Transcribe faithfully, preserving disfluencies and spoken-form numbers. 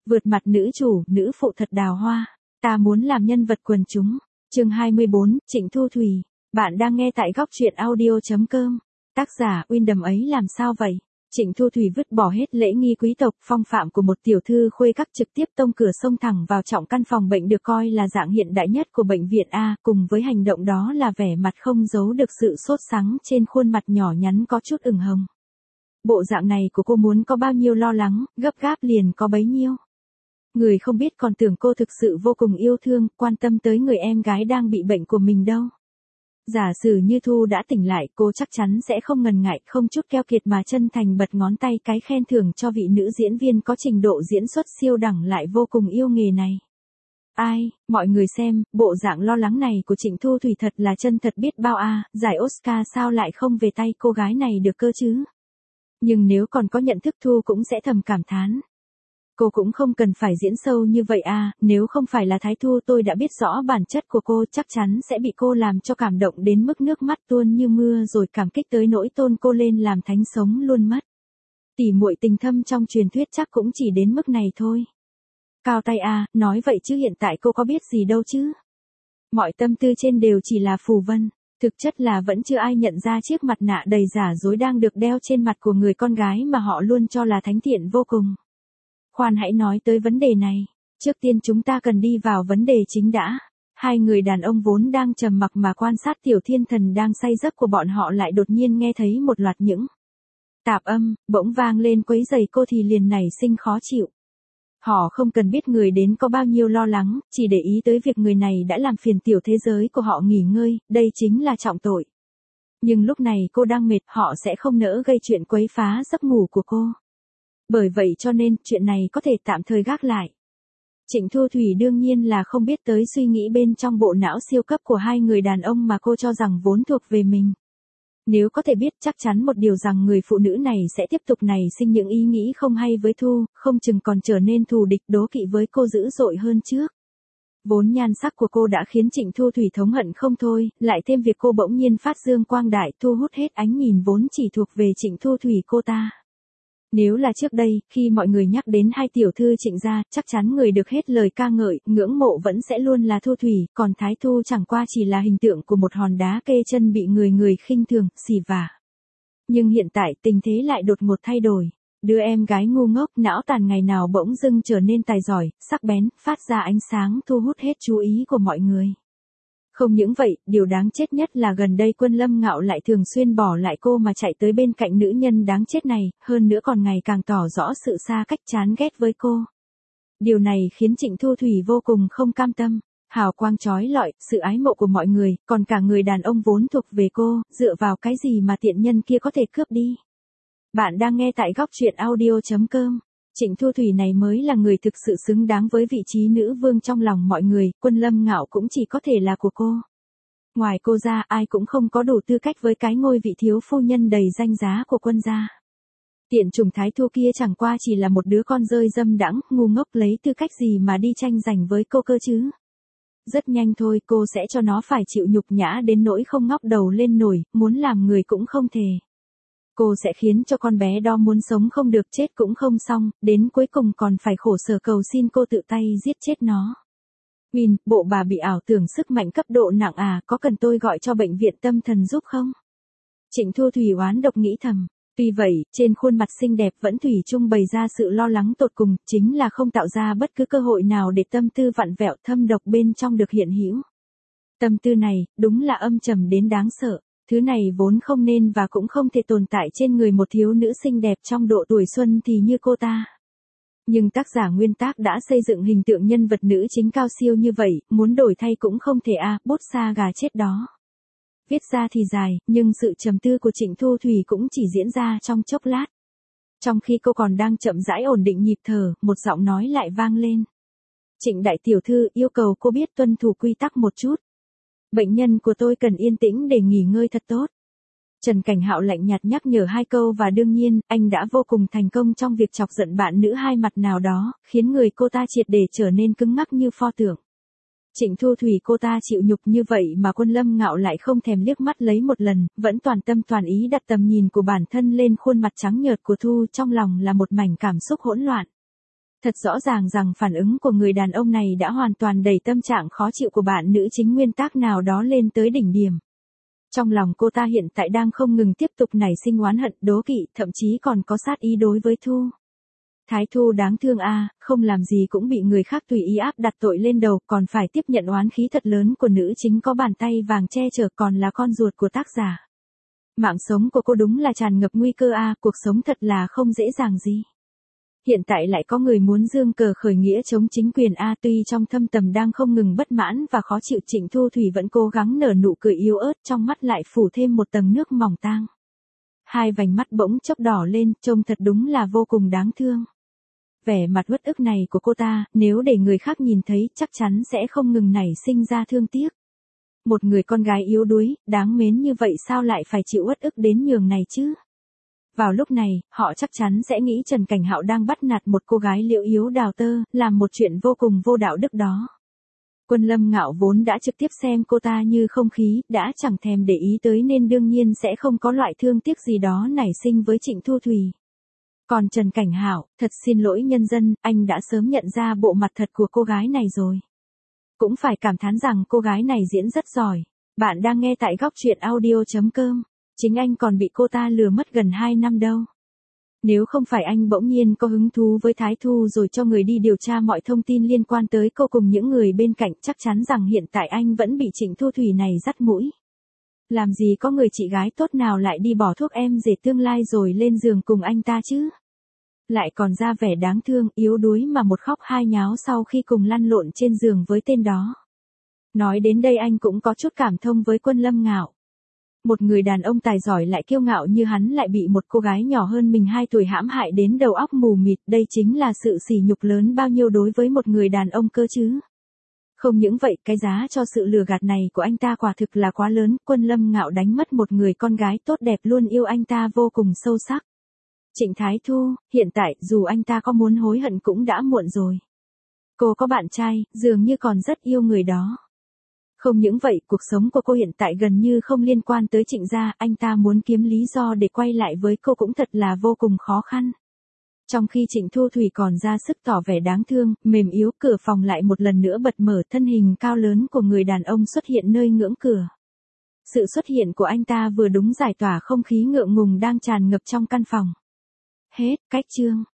Vượt mặt nữ chủ, nữ phụ thật đào hoa. Ta muốn làm nhân vật quần chúng. Chương hai mươi bốn, Trịnh Thu Thủy. Bạn đang nghe tại góc truyện audio.com. Tác giả Windom ấy làm sao vậy? Trịnh Thu Thủy vứt bỏ hết lễ nghi quý tộc, phong phạm của một tiểu thư khuê các, trực tiếp tông cửa xông thẳng vào trọng căn phòng bệnh được coi là dạng hiện đại nhất của bệnh viện A, cùng với hành động đó là vẻ mặt không giấu được sự sốt sắng trên khuôn mặt nhỏ nhắn có chút ửng hồng. Bộ dạng này của cô muốn có bao nhiêu lo lắng, gấp gáp liền có bấy nhiêu. Người không biết còn tưởng cô thực sự vô cùng yêu thương, quan tâm tới người em gái đang bị bệnh của mình đâu. Giả sử như Thu đã tỉnh lại, cô chắc chắn sẽ không ngần ngại, không chút keo kiệt mà chân thành bật ngón tay cái khen thưởng cho vị nữ diễn viên có trình độ diễn xuất siêu đẳng lại vô cùng yêu nghề này. Ai, mọi người xem, bộ dạng lo lắng này của Trịnh Thu Thủy thật là chân thật biết bao a, giải Oscar sao lại không về tay cô gái này được cơ chứ? Nhưng nếu còn có nhận thức Thu cũng sẽ thầm cảm thán. Cô cũng không cần phải diễn sâu như vậy à, nếu không phải là Thái Thu tôi đã biết rõ bản chất của cô, chắc chắn sẽ bị cô làm cho cảm động đến mức nước mắt tuôn như mưa rồi cảm kích tới nỗi tôn cô lên làm thánh sống luôn mất. Tỉ muội tình thâm trong truyền thuyết chắc cũng chỉ đến mức này thôi. Cao tay à, nói vậy chứ hiện tại cô có biết gì đâu chứ. Mọi tâm tư trên đều chỉ là phù vân. Thực chất là vẫn chưa ai nhận ra chiếc mặt nạ đầy giả dối đang được đeo trên mặt của người con gái mà họ luôn cho là thánh thiện vô cùng. Khoan hãy nói tới vấn đề này. Trước tiên chúng ta cần đi vào vấn đề chính đã. Hai người đàn ông vốn đang trầm mặc mà quan sát tiểu thiên thần đang say giấc của bọn họ lại đột nhiên nghe thấy một loạt những tạp âm, bỗng vang lên quấy rầy cô thì liền nảy sinh khó chịu. Họ không cần biết người đến có bao nhiêu lo lắng, chỉ để ý tới việc người này đã làm phiền tiểu thế giới của họ nghỉ ngơi, đây chính là trọng tội. Nhưng lúc này cô đang mệt, họ sẽ không nỡ gây chuyện quấy phá giấc ngủ của cô. Bởi vậy cho nên, chuyện này có thể tạm thời gác lại. Trịnh Thu Thủy đương nhiên là không biết tới suy nghĩ bên trong bộ não siêu cấp của hai người đàn ông mà cô cho rằng vốn thuộc về mình. Nếu có thể biết chắc chắn một điều rằng người phụ nữ này sẽ tiếp tục nảy sinh những ý nghĩ không hay với Thu, không chừng còn trở nên thù địch đố kỵ với cô dữ dội hơn trước. Vốn nhan sắc của cô đã khiến Trịnh Thu Thủy thống hận không thôi, lại thêm việc cô bỗng nhiên phát dương quang đại thu hút hết ánh nhìn vốn chỉ thuộc về Trịnh Thu Thủy cô ta. Nếu là trước đây, khi mọi người nhắc đến hai tiểu thư Trịnh gia, chắc chắn người được hết lời ca ngợi, ngưỡng mộ vẫn sẽ luôn là Thu Thủy, còn Thái Thu chẳng qua chỉ là hình tượng của một hòn đá kê chân bị người người khinh thường, xì vả. Nhưng hiện tại tình thế lại đột ngột thay đổi. Đứa em gái ngu ngốc não tàn ngày nào bỗng dưng trở nên tài giỏi, sắc bén, phát ra ánh sáng thu hút hết chú ý của mọi người. Không những vậy, điều đáng chết nhất là gần đây Quân Lâm Ngạo lại thường xuyên bỏ lại cô mà chạy tới bên cạnh nữ nhân đáng chết này, hơn nữa còn ngày càng tỏ rõ sự xa cách chán ghét với cô. Điều này khiến Trịnh Thu Thủy vô cùng không cam tâm. Hào quang chói lọi, sự ái mộ của mọi người, còn cả người đàn ông vốn thuộc về cô, dựa vào cái gì mà tiện nhân kia có thể cướp đi. Bạn đang nghe tại góc truyện audio.com. Trịnh Thu Thủy này mới là người thực sự xứng đáng với vị trí nữ vương trong lòng mọi người, Quân Lâm Ngạo cũng chỉ có thể là của cô. Ngoài cô ra ai cũng không có đủ tư cách với cái ngôi vị thiếu phu nhân đầy danh giá của quân gia. Tiện chủng Thái Thu kia chẳng qua chỉ là một đứa con rơi dâm đãng, ngu ngốc lấy tư cách gì mà đi tranh giành với cô cơ chứ. Rất nhanh thôi cô sẽ cho nó phải chịu nhục nhã đến nỗi không ngóc đầu lên nổi, muốn làm người cũng không thể. Cô sẽ khiến cho con bé đó muốn sống không được chết cũng không xong, đến cuối cùng còn phải khổ sở cầu xin cô tự tay giết chết nó. Win, bộ bà bị ảo tưởng sức mạnh cấp độ nặng à, có cần tôi gọi cho bệnh viện tâm thần giúp không? Trịnh Thu Thủy oán độc nghĩ thầm. Tuy vậy, trên khuôn mặt xinh đẹp vẫn thủy chung bày ra sự lo lắng tột cùng, chính là không tạo ra bất cứ cơ hội nào để tâm tư vặn vẹo thâm độc bên trong được hiện hữu. Tâm tư này, đúng là âm trầm đến đáng sợ. Thứ này vốn không nên và cũng không thể tồn tại trên người một thiếu nữ xinh đẹp trong độ tuổi xuân thì như cô ta. Nhưng tác giả nguyên tác đã xây dựng hình tượng nhân vật nữ chính cao siêu như vậy, muốn đổi thay cũng không thể a, à, bút sa gà chết đó. Viết ra thì dài, nhưng sự trầm tư của Trịnh Thu Thủy cũng chỉ diễn ra trong chốc lát. Trong khi cô còn đang chậm rãi ổn định nhịp thở, một giọng nói lại vang lên. Trịnh đại tiểu thư yêu cầu cô biết tuân thủ quy tắc một chút. Bệnh nhân của tôi cần yên tĩnh để nghỉ ngơi thật tốt. Trần Cảnh Hạo lạnh nhạt nhắc nhở hai câu và đương nhiên, anh đã vô cùng thành công trong việc chọc giận bạn nữ hai mặt nào đó, khiến người cô ta triệt để trở nên cứng ngắc như pho tượng. Trịnh Thu Thủy cô ta chịu nhục như vậy mà Quân Lâm Ngạo lại không thèm liếc mắt lấy một lần, vẫn toàn tâm toàn ý đặt tầm nhìn của bản thân lên khuôn mặt trắng nhợt của Thu, trong lòng là một mảnh cảm xúc hỗn loạn. Thật rõ ràng rằng phản ứng của người đàn ông này đã hoàn toàn đẩy tâm trạng khó chịu của bạn nữ chính nguyên tác nào đó lên tới đỉnh điểm. Trong lòng cô ta hiện tại đang không ngừng tiếp tục nảy sinh oán hận, đố kỵ, thậm chí còn có sát ý đối với Thu. Thái Thu đáng thương a, không làm gì cũng bị người khác tùy ý áp đặt tội lên đầu, còn phải tiếp nhận oán khí thật lớn của nữ chính có bàn tay vàng che chở, còn là con ruột của tác giả. Mạng sống của cô đúng là tràn ngập nguy cơ a, cuộc sống thật là không dễ dàng gì. Hiện tại lại có người muốn giương cờ khởi nghĩa chống chính quyền a, tuy trong thâm tâm đang không ngừng bất mãn và khó chịu, Trịnh Thu Thủy vẫn cố gắng nở nụ cười yếu ớt, trong mắt lại phủ thêm một tầng nước mỏng tang. Hai vành mắt bỗng chốc đỏ lên, trông thật đúng là vô cùng đáng thương. Vẻ mặt uất ức này của cô ta, nếu để người khác nhìn thấy chắc chắn sẽ không ngừng nảy sinh ra thương tiếc. Một người con gái yếu đuối, đáng mến như vậy sao lại phải chịu uất ức đến nhường này chứ? Vào lúc này, họ chắc chắn sẽ nghĩ Trần Cảnh Hạo đang bắt nạt một cô gái liễu yếu đào tơ, làm một chuyện vô cùng vô đạo đức đó. Quân Lâm Ngạo vốn đã trực tiếp xem cô ta như không khí, đã chẳng thèm để ý tới nên đương nhiên sẽ không có loại thương tiếc gì đó nảy sinh với Trịnh Thu Thủy. Còn Trần Cảnh Hạo, thật xin lỗi nhân dân, anh đã sớm nhận ra bộ mặt thật của cô gái này rồi. Cũng phải cảm thán rằng cô gái này diễn rất giỏi. Bạn đang nghe tại góc truyện audio chấm com. Chính anh còn bị cô ta lừa mất gần hai năm đâu. Nếu không phải anh bỗng nhiên có hứng thú với Thái Thu rồi cho người đi điều tra mọi thông tin liên quan tới cô cùng những người bên cạnh, chắc chắn rằng hiện tại anh vẫn bị Trịnh Thu Thủy này dắt mũi. Làm gì có người chị gái tốt nào lại đi bỏ thuốc em rể tương lai rồi lên giường cùng anh ta chứ? Lại còn ra vẻ đáng thương, yếu đuối mà một khóc hai nháo sau khi cùng lăn lộn trên giường với tên đó. Nói đến đây anh cũng có chút cảm thông với Quân Lâm Ngạo. Một người đàn ông tài giỏi lại kiêu ngạo như hắn lại bị một cô gái nhỏ hơn mình hai tuổi hãm hại đến đầu óc mù mịt, đây chính là sự sỉ nhục lớn bao nhiêu đối với một người đàn ông cơ chứ. Không những vậy, cái giá cho sự lừa gạt này của anh ta quả thực là quá lớn, Quân Lâm Ngạo đánh mất một người con gái tốt đẹp luôn yêu anh ta vô cùng sâu sắc. Trịnh Thái Thu, hiện tại dù anh ta có muốn hối hận cũng đã muộn rồi. Cô có bạn trai, dường như còn rất yêu người đó. Không những vậy, cuộc sống của cô hiện tại gần như không liên quan tới Trịnh gia, anh ta muốn kiếm lý do để quay lại với cô cũng thật là vô cùng khó khăn. Trong khi Trịnh Thu Thủy còn ra sức tỏ vẻ đáng thương, mềm yếu, cửa phòng lại một lần nữa bật mở, thân hình cao lớn của người đàn ông xuất hiện nơi ngưỡng cửa. Sự xuất hiện của anh ta vừa đúng giải tỏa không khí ngượng ngùng đang tràn ngập trong căn phòng. Hết, cách chương.